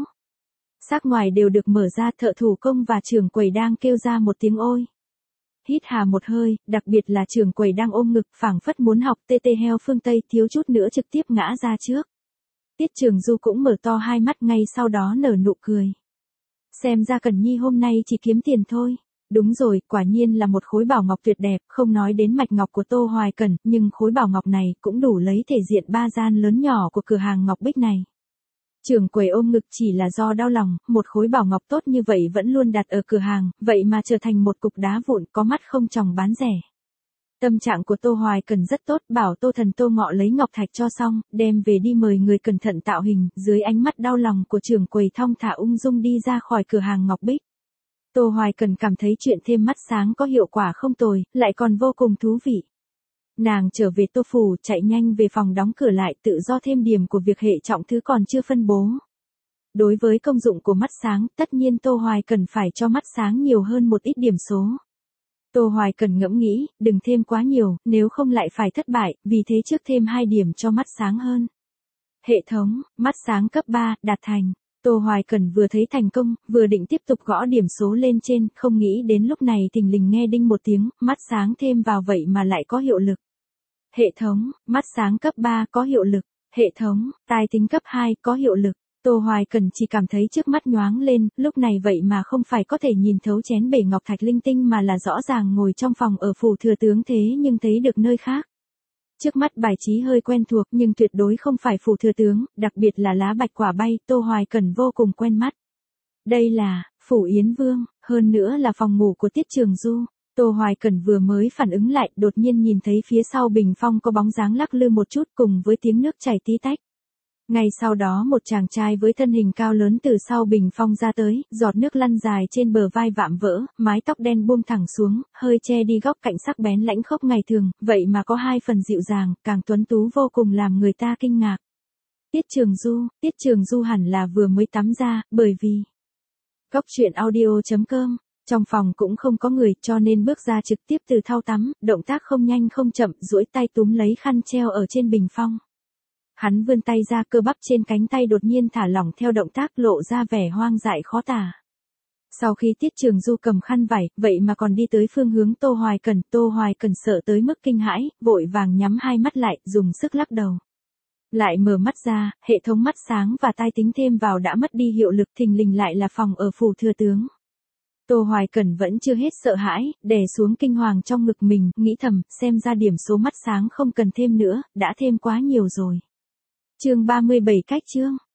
Xác ngoài đều được mở ra, thợ thủ công và trưởng quầy đang kêu ra một tiếng ôi. Hít hà một hơi, đặc biệt là trưởng quầy đang ôm ngực phảng phất muốn học tê tê heo phương Tây, thiếu chút nữa trực tiếp ngã ra trước. Tiết Trường Du cũng mở to hai mắt, ngay sau đó nở nụ cười. Xem ra Cần Nhi hôm nay chỉ kiếm tiền thôi. Đúng rồi, quả nhiên là một khối bảo ngọc tuyệt đẹp, không nói đến mạch ngọc của Tô Hoài Cần, nhưng khối bảo ngọc này cũng đủ lấy thể diện ba gian lớn nhỏ của cửa hàng ngọc bích này. Trưởng quầy ôm ngực chỉ là do đau lòng, một khối bảo ngọc tốt như vậy vẫn luôn đặt ở cửa hàng, vậy mà trở thành một cục đá vụn, có mắt không tròng bán rẻ. Tâm trạng của Tô Hoài Cần rất tốt, bảo Tô Thần Tô Ngọ lấy ngọc thạch cho xong, đem về đi mời người cẩn thận tạo hình, dưới ánh mắt đau lòng của trưởng quầy thong thả ung dung đi ra khỏi cửa hàng ngọc bích. Tô Hoài Cần cảm thấy chuyện thêm mắt sáng có hiệu quả không tồi, lại còn vô cùng thú vị. Nàng trở về Tô Phủ, chạy nhanh về phòng đóng cửa lại, tự do thêm điểm của việc hệ trọng thứ còn chưa phân bố. Đối với công dụng của mắt sáng, tất nhiên Tô Hoài Cần phải cho mắt sáng nhiều hơn một ít điểm số. Tô Hoài Cần ngẫm nghĩ, đừng thêm quá nhiều, nếu không lại phải thất bại, vì thế trước thêm hai điểm cho mắt sáng hơn. Hệ thống, mắt sáng cấp ba, đạt thành. Tô Hoài Cần vừa thấy thành công, vừa định tiếp tục gõ điểm số lên trên, không nghĩ đến lúc này thình lình nghe đinh một tiếng, mắt sáng thêm vào vậy mà lại có hiệu lực. Hệ thống, mắt sáng cấp ba có hiệu lực. Hệ thống, tai tính cấp hai có hiệu lực. Tô Hoài Cần chỉ cảm thấy trước mắt nhoáng lên, lúc này vậy mà không phải có thể nhìn thấu chén bể ngọc thạch linh tinh mà là rõ ràng ngồi trong phòng ở phủ thừa tướng thế nhưng thấy được nơi khác. Trước mắt bài trí hơi quen thuộc nhưng tuyệt đối không phải phủ thừa tướng, đặc biệt là lá bạch quả bay, Tô Hoài Cần vô cùng quen mắt. Đây là, phủ Yến Vương, hơn nữa là phòng ngủ của Tiết Trường Du. Tô Hoài Cần vừa mới phản ứng lại, đột nhiên nhìn thấy phía sau bình phong có bóng dáng lắc lư một chút cùng với tiếng nước chảy tí tách. Ngay sau đó một chàng trai với thân hình cao lớn từ sau bình phong ra tới, giọt nước lăn dài trên bờ vai vạm vỡ, mái tóc đen buông thẳng xuống, hơi che đi góc cạnh sắc bén lãnh khốc ngày thường, vậy mà có hai phần dịu dàng, càng tuấn tú vô cùng làm người ta kinh ngạc. Tiết Trường Du, Tiết Trường Du hẳn là vừa mới tắm ra, bởi vì Cóc Truyện Audio chấm com, trong phòng cũng không có người cho nên bước ra trực tiếp từ thau tắm, động tác không nhanh không chậm, duỗi tay túm lấy khăn treo ở trên bình phong. Hắn vươn tay ra, cơ bắp trên cánh tay đột nhiên thả lỏng theo động tác, lộ ra vẻ hoang dại khó tả. Sau khi Tiết Trường Du cầm khăn vải, vậy mà còn đi tới phương hướng Tô Hoài Cần, Tô Hoài Cần sợ tới mức kinh hãi, vội vàng nhắm hai mắt lại, dùng sức lắc đầu. Lại mở mắt ra, hệ thống mắt sáng và tai tính thêm vào đã mất đi hiệu lực, thình lình lại là phòng ở phủ thừa tướng. Tô Hoài Cẩn vẫn chưa hết sợ hãi, đè xuống kinh hoàng trong ngực mình, nghĩ thầm, xem ra điểm số mắt sáng không cần thêm nữa, đã thêm quá nhiều rồi. Chương ba mươi bảy cách chương.